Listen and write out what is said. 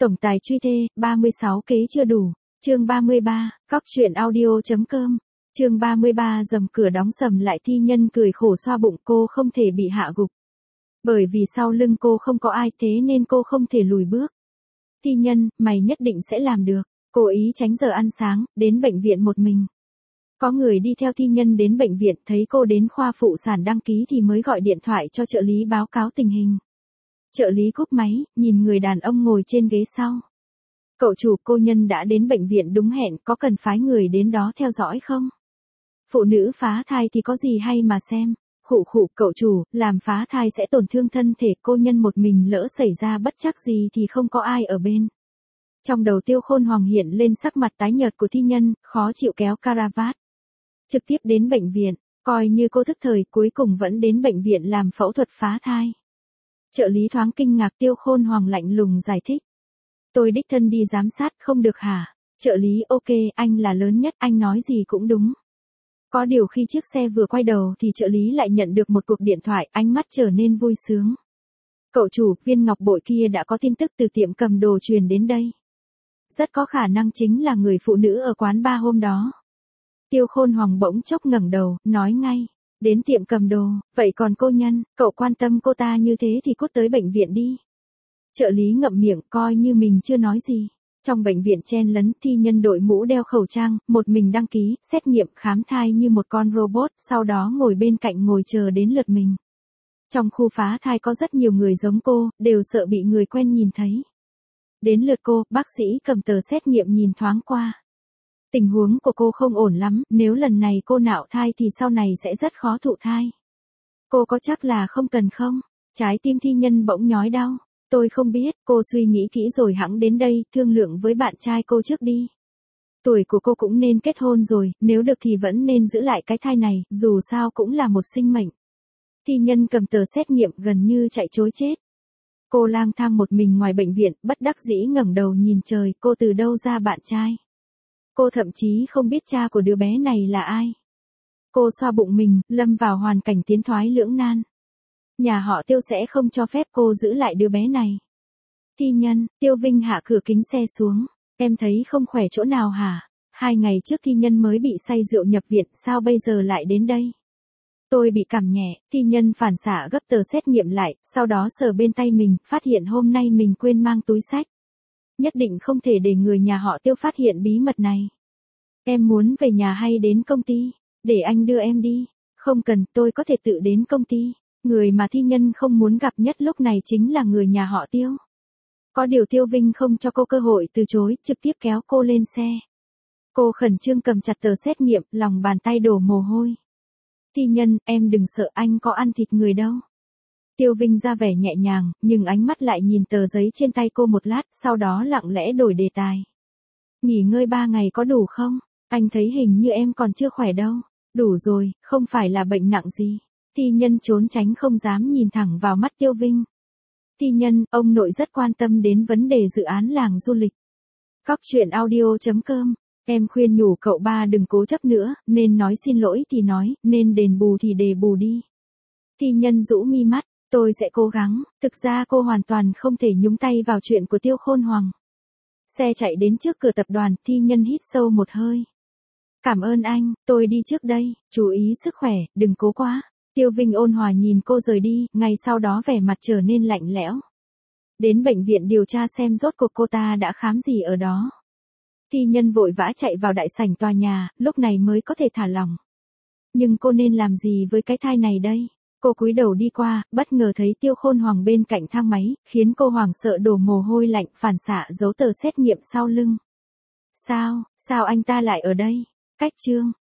Tổng tài truy thê, 36 kế chưa đủ. Chương 33, Cóc truyện audio.com. Chương 33 dầm cửa đóng sầm lại Thi Nhân cười khổ xoa bụng cô không thể bị hạ gục. Bởi vì sau lưng cô không có ai thế nên cô không thể lùi bước. Thi Nhân, mày nhất định sẽ làm được. Cố ý tránh giờ ăn sáng, đến bệnh viện một mình. Có người đi theo Thi Nhân đến bệnh viện thấy cô đến khoa phụ sản đăng ký thì mới gọi điện thoại cho trợ lý báo cáo tình hình. Trợ lý cúp máy, nhìn người đàn ông ngồi trên ghế sau. Cậu chủ, cô Nhân đã đến bệnh viện đúng hẹn, có cần phái người đến đó theo dõi không? Phụ nữ phá thai thì có gì hay mà xem. Khụ khụ, cậu chủ, làm phá thai sẽ tổn thương thân thể cô Nhân một mình, lỡ xảy ra bất trắc gì thì không có ai ở bên. Trong đầu Tiêu Khôn Hoàng hiện lên sắc mặt tái nhợt của Thi Nhân, khó chịu kéo caravat. Trực tiếp đến bệnh viện, coi như cô thức thời, cuối cùng vẫn đến bệnh viện làm phẫu thuật phá thai. Trợ lý thoáng kinh ngạc, Tiêu Khôn Hoàng lạnh lùng giải thích. Tôi đích thân đi giám sát, không được hả? Trợ lý, ok, anh là lớn nhất, anh nói gì cũng đúng. Có điều khi chiếc xe vừa quay đầu thì trợ lý lại nhận được một cuộc điện thoại, ánh mắt trở nên vui sướng. Cậu chủ, viên ngọc bội kia đã có tin tức từ tiệm cầm đồ truyền đến đây. Rất có khả năng chính là người phụ nữ ở quán bar hôm đó. Tiêu Khôn Hoàng bỗng chốc ngẩng đầu, nói ngay. Đến tiệm cầm đồ, vậy còn cô Nhân, cậu quan tâm cô ta như thế thì cút tới bệnh viện đi. Trợ lý ngậm miệng, coi như mình chưa nói gì. Trong bệnh viện chen lấn, Thi Nhân đội mũ đeo khẩu trang, một mình đăng ký, xét nghiệm, khám thai như một con robot, sau đó ngồi bên cạnh ngồi chờ đến lượt mình. Trong khu phá thai có rất nhiều người giống cô, đều sợ bị người quen nhìn thấy. Đến lượt cô, bác sĩ cầm tờ xét nghiệm nhìn thoáng qua. Tình huống của cô không ổn lắm, nếu lần này cô nạo thai thì sau này sẽ rất khó thụ thai. Cô có chắc là không cần không? Trái tim Thi Nhân bỗng nhói đau. Tôi không biết, cô suy nghĩ kỹ rồi hẵng đến đây, thương lượng với bạn trai cô trước đi. Tuổi của cô cũng nên kết hôn rồi, nếu được thì vẫn nên giữ lại cái thai này, dù sao cũng là một sinh mệnh. Thi Nhân cầm tờ xét nghiệm gần như chạy trối chết. Cô lang thang một mình ngoài bệnh viện, bất đắc dĩ ngẩng đầu nhìn trời, cô từ đâu ra bạn trai. Cô thậm chí không biết cha của đứa bé này là ai. Cô xoa bụng mình, lâm vào hoàn cảnh tiến thoái lưỡng nan. Nhà họ Tiêu sẽ không cho phép cô giữ lại đứa bé này. Thi Nhân, Tiêu Vinh hạ cửa kính xe xuống. Em thấy không khỏe chỗ nào hả? 2 ngày trước Thi Nhân mới bị say rượu nhập viện, sao bây giờ lại đến đây? Tôi bị cảm nhẹ, Thi Nhân phản xạ gấp tờ xét nghiệm lại, sau đó sờ bên tay mình, phát hiện hôm nay mình quên mang túi xách. Nhất định không thể để người nhà họ Tiêu phát hiện bí mật này. Em muốn về nhà hay đến công ty? Để anh đưa em đi. Không cần, tôi có thể tự đến công ty. Người mà Thi Nhân không muốn gặp nhất lúc này chính là người nhà họ Tiêu. Có điều Tiêu Vinh không cho cô cơ hội từ chối, trực tiếp kéo cô lên xe. Cô khẩn trương cầm chặt tờ xét nghiệm, lòng bàn tay đổ mồ hôi. Thi Nhân, em đừng sợ, anh có ăn thịt người đâu. Tiêu Vinh ra vẻ nhẹ nhàng, nhưng ánh mắt lại nhìn tờ giấy trên tay cô một lát, sau đó lặng lẽ đổi đề tài. Nghỉ ngơi 3 ngày có đủ không? Anh thấy hình như em còn chưa khỏe đâu. Đủ rồi, không phải là bệnh nặng gì. Thi Nhân trốn tránh không dám nhìn thẳng vào mắt Tiêu Vinh. Thi Nhân, ông nội rất quan tâm đến vấn đề dự án làng du lịch. Cóc truyện audio.com. Em khuyên nhủ cậu ba đừng cố chấp nữa, nên nói xin lỗi thì nói, nên đền bù thì đền bù đi. Thi Nhân rũ mi mắt, tôi sẽ cố gắng, thực ra cô hoàn toàn không thể nhúng tay vào chuyện của Tiêu Khôn Hoàng. Xe chạy đến trước cửa tập đoàn, Thi Nhân hít sâu một hơi. Cảm ơn anh, tôi đi trước đây, chú ý sức khỏe, đừng cố quá. Tiêu Vinh ôn hòa nhìn cô rời đi, ngay sau đó vẻ mặt trở nên lạnh lẽo. Đến bệnh viện điều tra xem rốt cuộc cô ta đã khám gì ở đó. Thi Nhân vội vã chạy vào đại sảnh tòa nhà, lúc này mới có thể thả lỏng. Nhưng cô nên làm gì với cái thai này đây? Cô cúi đầu đi qua, bất ngờ thấy Tiêu Khôn Hoàng bên cạnh thang máy, khiến cô hoảng sợ đổ mồ hôi lạnh, phản xạ giấu tờ xét nghiệm sau lưng. Sao anh ta lại ở đây? Cách chương.